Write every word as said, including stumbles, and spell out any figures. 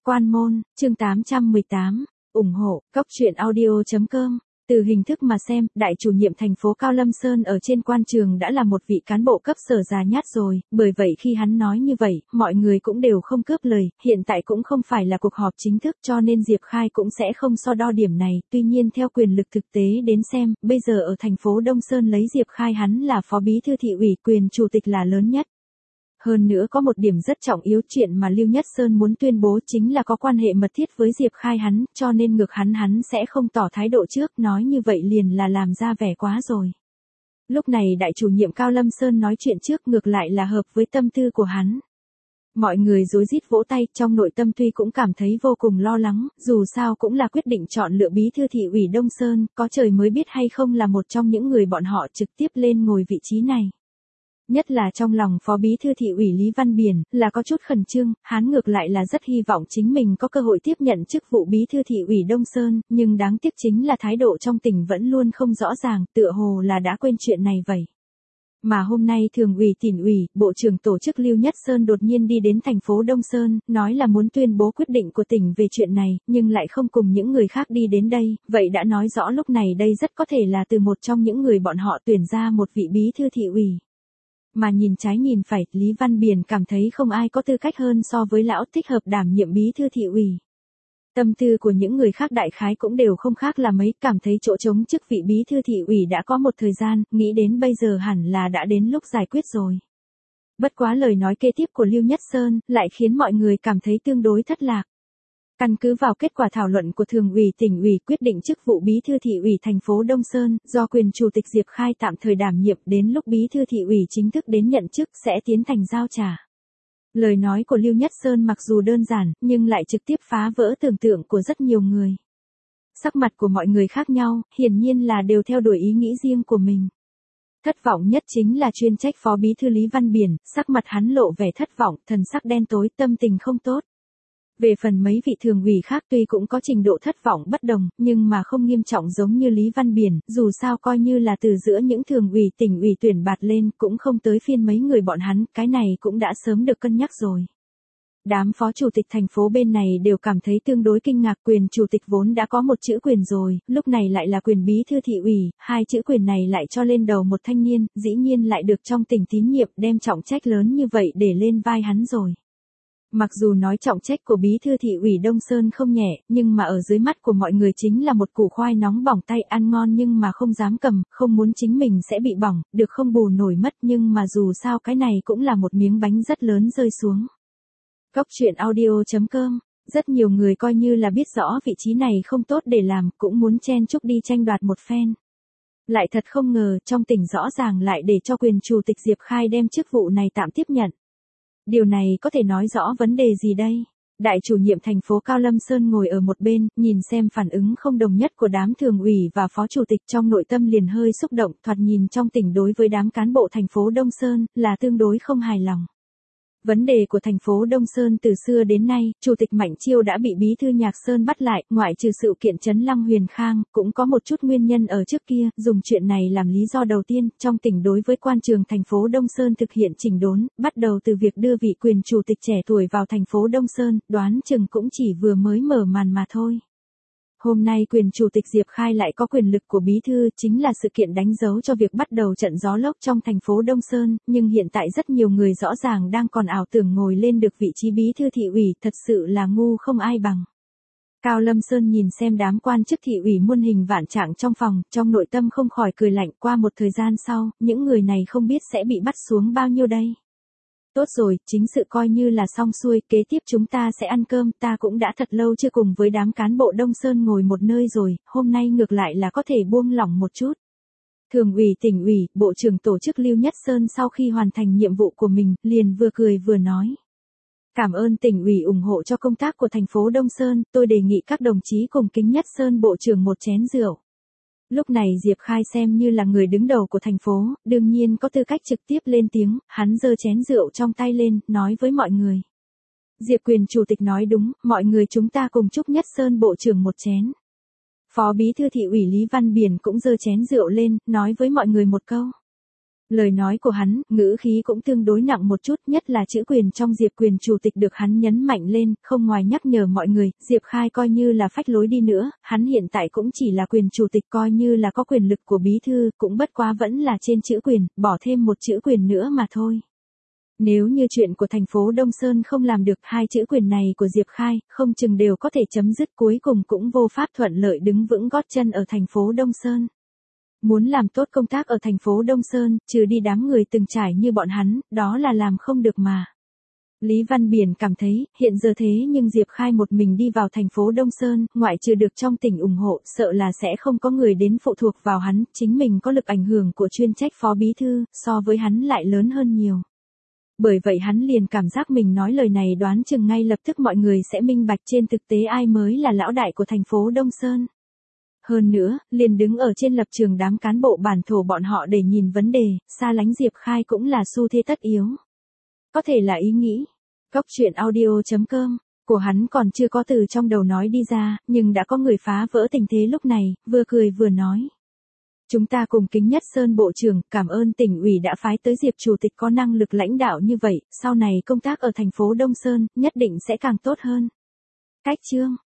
Quan môn, chương tám trăm mười tám, ủng hộ, cốc truyện audio chấm com. Từ hình thức mà xem, đại chủ nhiệm thành phố Cao Lâm Sơn ở trên quan trường đã là một vị cán bộ cấp sở già nhát rồi, bởi vậy khi hắn nói như vậy, mọi người cũng đều không cướp lời, hiện tại cũng không phải là cuộc họp chính thức cho nên Diệp Khai cũng sẽ không so đo điểm này, tuy nhiên theo quyền lực thực tế đến xem, bây giờ ở thành phố Đông Sơn lấy Diệp Khai hắn là phó bí thư thị ủy, quyền chủ tịch là lớn nhất. Hơn nữa có một điểm rất trọng yếu, chuyện mà Lưu Nhất Sơn muốn tuyên bố chính là có quan hệ mật thiết với Diệp Khai hắn, cho nên ngược hắn hắn sẽ không tỏ thái độ trước, nói như vậy liền là làm ra vẻ quá rồi. Lúc này đại chủ nhiệm Cao Lâm Sơn nói chuyện trước ngược lại là hợp với tâm tư của hắn. Mọi người rối rít vỗ tay, trong nội tâm tuy cũng cảm thấy vô cùng lo lắng, dù sao cũng là quyết định chọn lựa bí thư thị ủy Đông Sơn, có trời mới biết hay không là một trong những người bọn họ trực tiếp lên ngồi vị trí này. Nhất là trong lòng phó bí thư thị ủy Lý Văn Biển, là có chút khẩn trương, hắn ngược lại là rất hy vọng chính mình có cơ hội tiếp nhận chức vụ bí thư thị ủy Đông Sơn, nhưng đáng tiếc chính là thái độ trong tỉnh vẫn luôn không rõ ràng, tựa hồ là đã quên chuyện này vậy. Mà hôm nay thường ủy tỉnh ủy, bộ trưởng tổ chức Lưu Nhất Sơn đột nhiên đi đến thành phố Đông Sơn, nói là muốn tuyên bố quyết định của tỉnh về chuyện này, nhưng lại không cùng những người khác đi đến đây, vậy đã nói rõ lúc này đây rất có thể là từ một trong những người bọn họ tuyển ra một vị bí thư thị ủy. Mà nhìn trái nhìn phải, Lý Văn Biển cảm thấy không ai có tư cách hơn so với lão thích hợp đảm nhiệm bí thư thị ủy. Tâm tư của những người khác đại khái cũng đều không khác là mấy, cảm thấy chỗ trống chức vị bí thư thị ủy đã có một thời gian, nghĩ đến bây giờ hẳn là đã đến lúc giải quyết rồi. Bất quá lời nói kế tiếp của Lưu Nhất Sơn, lại khiến mọi người cảm thấy tương đối thất lạc. Căn cứ vào kết quả thảo luận của thường ủy tỉnh ủy quyết định chức vụ bí thư thị ủy thành phố Đông Sơn, do quyền chủ tịch Diệp Khai tạm thời đảm nhiệm, đến lúc bí thư thị ủy chính thức đến nhận chức sẽ tiến hành giao trả. Lời nói của Lưu Nhất Sơn mặc dù đơn giản, nhưng lại trực tiếp phá vỡ tưởng tượng của rất nhiều người. Sắc mặt của mọi người khác nhau, hiển nhiên là đều theo đuổi ý nghĩ riêng của mình. Thất vọng nhất chính là chuyên trách phó bí thư Lý Văn Biển, sắc mặt hắn lộ vẻ thất vọng, thần sắc đen tối, tâm tình không tốt. Về phần mấy vị thường ủy khác tuy cũng có trình độ thất vọng bất đồng, nhưng mà không nghiêm trọng giống như Lý Văn Biển, dù sao coi như là từ giữa những thường ủy tỉnh ủy tuyển bạt lên, cũng không tới phiên mấy người bọn hắn, cái này cũng đã sớm được cân nhắc rồi. Đám phó chủ tịch thành phố bên này đều cảm thấy tương đối kinh ngạc, quyền chủ tịch vốn đã có một chữ quyền rồi, lúc này lại là quyền bí thư thị ủy, hai chữ quyền này lại cho lên đầu một thanh niên, dĩ nhiên lại được trong tỉnh tín nhiệm, đem trọng trách lớn như vậy để lên vai hắn rồi. Mặc dù nói trọng trách của bí thư thị ủy Đông Sơn không nhẹ, nhưng mà ở dưới mắt của mọi người chính là một củ khoai nóng bỏng tay, ăn ngon nhưng mà không dám cầm, không muốn chính mình sẽ bị bỏng, được không bù nổi mất, nhưng mà dù sao cái này cũng là một miếng bánh rất lớn rơi xuống. Cốc truyện audio chấm com, rất nhiều người coi như là biết rõ vị trí này không tốt để làm, cũng muốn chen chúc đi tranh đoạt một phen. Lại thật không ngờ, trong tỉnh rõ ràng lại để cho quyền chủ tịch Diệp Khai đem chức vụ này tạm tiếp nhận. Điều này có thể nói rõ vấn đề gì đây? Đại chủ nhiệm thành phố Cao Lâm Sơn ngồi ở một bên, nhìn xem phản ứng không đồng nhất của đám thường ủy và phó chủ tịch, trong nội tâm liền hơi xúc động, thoạt nhìn trong tỉnh đối với đám cán bộ thành phố Đông Sơn, là tương đối không hài lòng. Vấn đề của thành phố Đông Sơn từ xưa đến nay, Chủ tịch Mạnh Chiêu đã bị bí thư Nhạc Sơn bắt lại, ngoại trừ sự kiện Trấn Lăng Huyền Khang, cũng có một chút nguyên nhân ở trước kia, dùng chuyện này làm lý do đầu tiên, trong tỉnh đối với quan trường thành phố Đông Sơn thực hiện chỉnh đốn, bắt đầu từ việc đưa vị quyền chủ tịch trẻ tuổi vào thành phố Đông Sơn, đoán chừng cũng chỉ vừa mới mở màn mà thôi. Hôm nay quyền chủ tịch Diệp Khai lại có quyền lực của bí thư, chính là sự kiện đánh dấu cho việc bắt đầu trận gió lốc trong thành phố Đông Sơn, nhưng hiện tại rất nhiều người rõ ràng đang còn ảo tưởng ngồi lên được vị trí bí thư thị ủy, thật sự là ngu không ai bằng. Cao Lâm Sơn nhìn xem đám quan chức thị ủy muôn hình vạn trạng trong phòng, trong nội tâm không khỏi cười lạnh, qua một thời gian sau, những người này không biết sẽ bị bắt xuống bao nhiêu đây. Tốt rồi, chính sự coi như là xong xuôi, kế tiếp chúng ta sẽ ăn cơm, ta cũng đã thật lâu chưa cùng với đám cán bộ Đông Sơn ngồi một nơi rồi, hôm nay ngược lại là có thể buông lỏng một chút. Thường ủy tỉnh ủy, bộ trưởng tổ chức Lưu Nhất Sơn sau khi hoàn thành nhiệm vụ của mình, liền vừa cười vừa nói. Cảm ơn tỉnh ủy ủng hộ cho công tác của thành phố Đông Sơn, tôi đề nghị các đồng chí cùng kính Nhất Sơn bộ trưởng một chén rượu. Lúc này Diệp Khai xem như là người đứng đầu của thành phố, đương nhiên có tư cách trực tiếp lên tiếng, hắn giơ chén rượu trong tay lên, nói với mọi người. Diệp quyền chủ tịch nói đúng, mọi người chúng ta cùng chúc Nhất Sơn bộ trưởng một chén. Phó bí thư thị ủy Lý Văn Biển cũng giơ chén rượu lên, nói với mọi người một câu. Lời nói của hắn, ngữ khí cũng tương đối nặng một chút, nhất là chữ quyền trong Diệp quyền chủ tịch được hắn nhấn mạnh lên, không ngoài nhắc nhở mọi người, Diệp Khai coi như là phách lối đi nữa, hắn hiện tại cũng chỉ là quyền chủ tịch, coi như là có quyền lực của bí thư, cũng bất quá vẫn là trên chữ quyền, bỏ thêm một chữ quyền nữa mà thôi. Nếu như chuyện của thành phố Đông Sơn không làm được, hai chữ quyền này của Diệp Khai, không chừng đều có thể chấm dứt, cuối cùng cũng vô pháp thuận lợi đứng vững gót chân ở thành phố Đông Sơn. Muốn làm tốt công tác ở thành phố Đông Sơn, trừ đi đám người từng trải như bọn hắn, đó là làm không được mà. Lý Văn Biển cảm thấy, hiện giờ thế nhưng Diệp Khai một mình đi vào thành phố Đông Sơn, ngoại trừ được trong tỉnh ủng hộ, sợ là sẽ không có người đến phụ thuộc vào hắn, chính mình có lực ảnh hưởng của chuyên trách phó bí thư, so với hắn lại lớn hơn nhiều. Bởi vậy hắn liền cảm giác mình nói lời này đoán chừng ngay lập tức mọi người sẽ minh bạch trên thực tế ai mới là lão đại của thành phố Đông Sơn. Hơn nữa, liền đứng ở trên lập trường đám cán bộ bản thổ bọn họ để nhìn vấn đề, xa lánh Diệp Khai cũng là xu thế tất yếu. Có thể là ý nghĩ. Cốc truyện audio chấm com, của hắn còn chưa có từ trong đầu nói đi ra, nhưng đã có người phá vỡ tình thế lúc này, vừa cười vừa nói. Chúng ta cùng kính nhất Sơn Bộ trưởng, cảm ơn tỉnh ủy đã phái tới Diệp Chủ tịch có năng lực lãnh đạo như vậy, sau này công tác ở thành phố Đông Sơn, nhất định sẽ càng tốt hơn. Cách chương.